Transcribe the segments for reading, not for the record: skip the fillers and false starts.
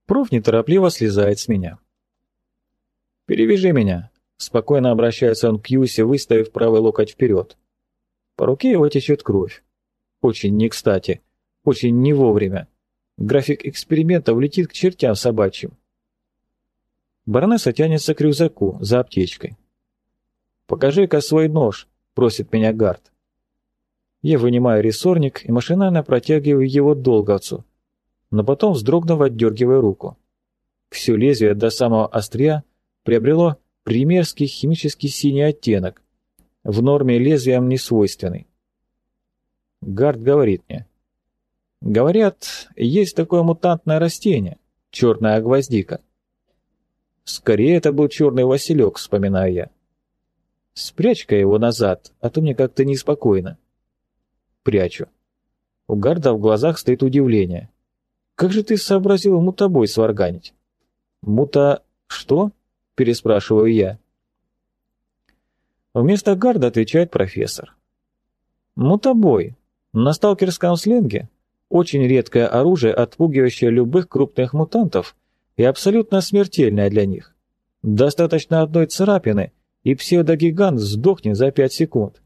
Проф неторопливо слезает с меня. «Перевяжи меня», — спокойно обращается он к Юсе, выставив правый локоть вперед. По руке его течет кровь. Очень не кстати, очень не вовремя. График эксперимента улетит к чертям собачьим. Баронесса тянется к рюкзаку за аптечкой. «Покажи-ка свой нож», — просит меня Гард. Я вынимаю рессорник и машинально протягиваю его долговцу, но потом, вздрогнув, отдергиваю руку. Все лезвие до самого острия приобрело примерский химический синий оттенок, в норме лезвиям не свойственный. Гард говорит мне. Говорят, есть такое мутантное растение, черная гвоздика. Скорее это был черный василек, вспоминаю я. Спрячь-ка его назад, а то мне как-то неспокойно. Прячу. У Гарда в глазах стоит удивление. Как же ты сообразил мутобой сварганить? Что? Переспрашиваю я. Вместо Гарда отвечает профессор. Мутобой. На сталкерском сленге очень редкое оружие, отпугивающее любых крупных мутантов и абсолютно смертельное для них. Достаточно одной царапины, и псевдогигант сдохнет за 5 секунд.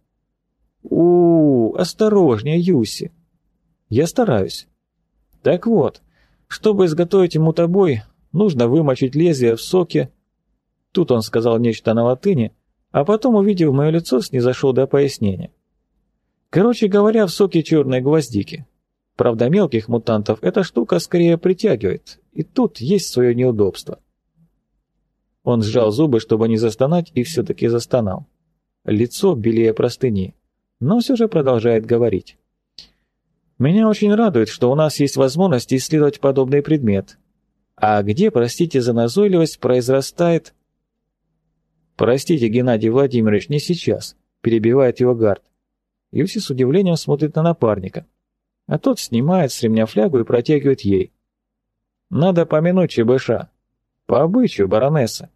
Осторожнее, Юси. Я стараюсь. Так вот, чтобы изготовить мутобой, нужно вымочить лезвие в соке. Тут он сказал нечто на латыни, а потом, увидев мое лицо, снизошел до пояснения. Короче говоря, в соке черной гвоздики. Правда, мелких мутантов эта штука скорее притягивает, и тут есть свое неудобство. Он сжал зубы, чтобы не застонать, и все-таки застонал. Лицо белее простыни, но все же продолжает говорить. Меня очень радует, что у нас есть возможность исследовать подобный предмет. А где, простите за назойливость, произрастает... Простите, Геннадий Владимирович, не сейчас, перебивает его Гард. Юси с удивлением смотрит на напарника, а тот снимает с ремня флягу и протягивает ей. Надо помянуть ЧБШ. По обычаю, баронесса.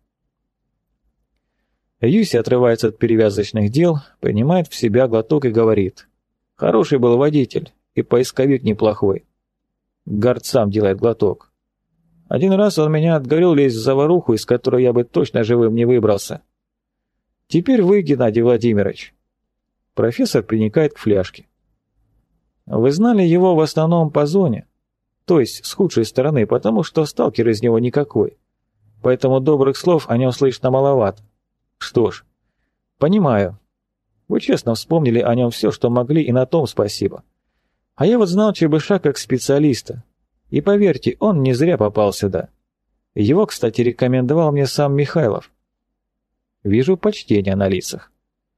Юси отрывается от перевязочных дел, принимает в себя глоток и говорит. Хороший был водитель и поисковик неплохой. Гард сам делает глоток. Один раз он меня отговорил лезть в заваруху, из которой я бы точно живым не выбрался. Теперь вы, Геннадий Владимирович. Профессор приникает к фляжке. Вы знали его в основном по зоне, то есть с худшей стороны, потому что сталкер из него никакой. Поэтому добрых слов о нем слышно маловато. Что ж, понимаю. Вы честно вспомнили о нем все, что могли, и на том спасибо. А я вот знал ЧБШ как специалиста. И поверьте, он не зря попал сюда. Его, кстати, рекомендовал мне сам Михайлов. Вижу почтение на лицах.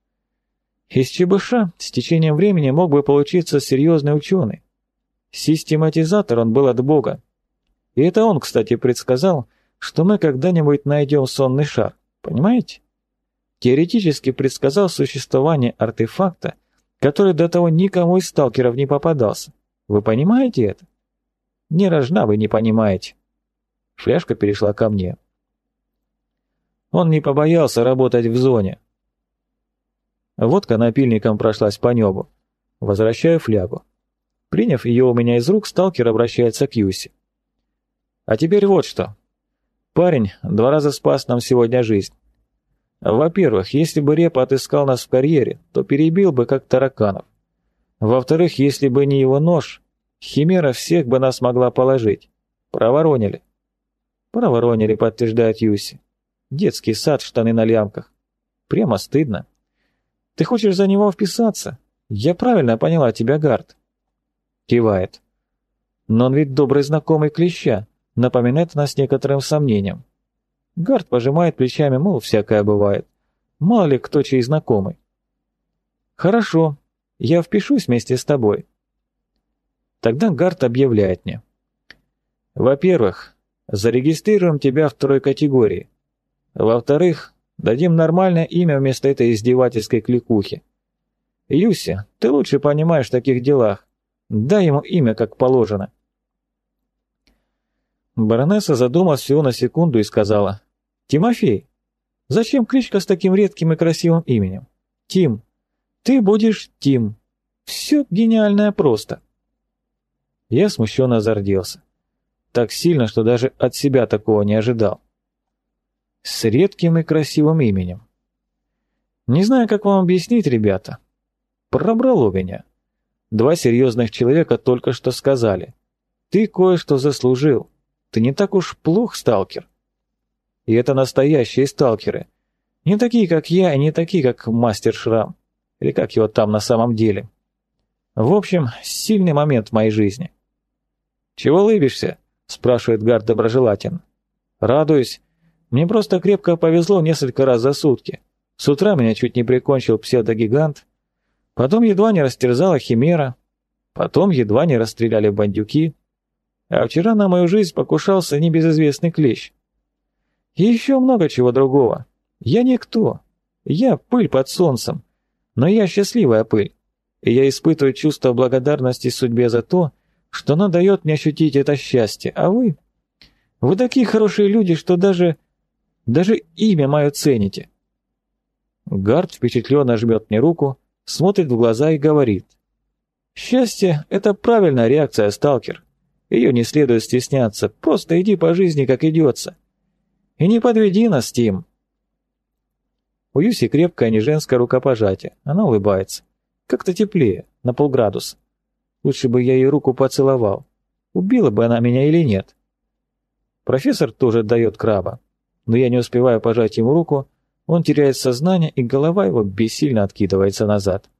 Из ЧБШ с течением времени мог бы получиться серьезный ученый. Систематизатор он был от Бога. И это он, кстати, предсказал, что мы когда-нибудь найдем сонный шар. Понимаете? Теоретически предсказал существование артефакта, который до того никому из сталкеров не попадался. Вы понимаете это? Не рожна вы не понимаете. Фляжка перешла ко мне. Он не побоялся работать в зоне. Водка напильником прошлась по небу. Возвращаю флягу. Приняв ее у меня из рук, сталкер обращается к Юси. А теперь вот что. Парень 2 раза спас нам сегодня жизнь. Во-первых, если бы Репа отыскал нас в карьере, то перебил бы как тараканов. Во-вторых, если бы не его нож, Химера всех бы нас могла положить. Проворонили. Проворонили, подтверждает Юси. Детский сад, штаны на лямках. Прямо стыдно. Ты хочешь за него вписаться? Я правильно поняла тебя, Гард. Кивает. Но он ведь добрый знакомый Клеща, напоминает нас некоторым сомнением. Гард пожимает плечами, мол, всякое бывает. Мало ли кто чей знакомый. Хорошо, я впишусь вместе с тобой. Тогда Гард объявляет мне. Во-первых, зарегистрируем тебя в 2 категории. Во-вторых, дадим нормальное имя вместо этой издевательской кликухи. Юси, ты лучше понимаешь в таких делах. Дай ему имя, как положено. Баронесса задумалась всего на секунду и сказала. Тимофей. Зачем кличка с таким редким и красивым именем? Тим. Ты будешь Тим. Все гениальное просто. Я смущенно зарделся. Так сильно, что даже от себя такого не ожидал. С редким и красивым именем. Не знаю, как вам объяснить, ребята. Пробрало меня. Два серьезных человека только что сказали. Ты кое-что заслужил. Ты не так уж плох, сталкер. И это настоящие сталкеры. Не такие, как я, и не такие, как мастер Шрам. Или как его там на самом деле. В общем, сильный момент в моей жизни. «Чего улыбишься?» – спрашивает Гард доброжелательно. «Радуюсь. Мне просто крепко повезло несколько раз за сутки. С утра меня чуть не прикончил псевдогигант. Потом едва не растерзала химера. Потом едва не расстреляли бандюки. А вчера на мою жизнь покушался небезызвестный клещ. И еще много чего другого. Я никто. Я пыль под солнцем. Но я счастливая пыль. И я испытываю чувство благодарности судьбе за то, что она дает мне ощутить это счастье. А вы? Вы такие хорошие люди, что даже имя мое цените». Гард впечатленно жмет мне руку, смотрит в глаза и говорит. «Счастье — это правильная реакция, сталкер. Ее не следует стесняться, просто иди по жизни, как идется. И не подведи нас, Тим». У Юси крепкое неженское рукопожатие, она улыбается. Как-то теплее, на полградуса. Лучше бы я ей руку поцеловал. Убила бы она меня или нет. Профессор тоже дает краба, но я не успеваю пожать ему руку, он теряет сознание, и голова его бессильно откидывается назад.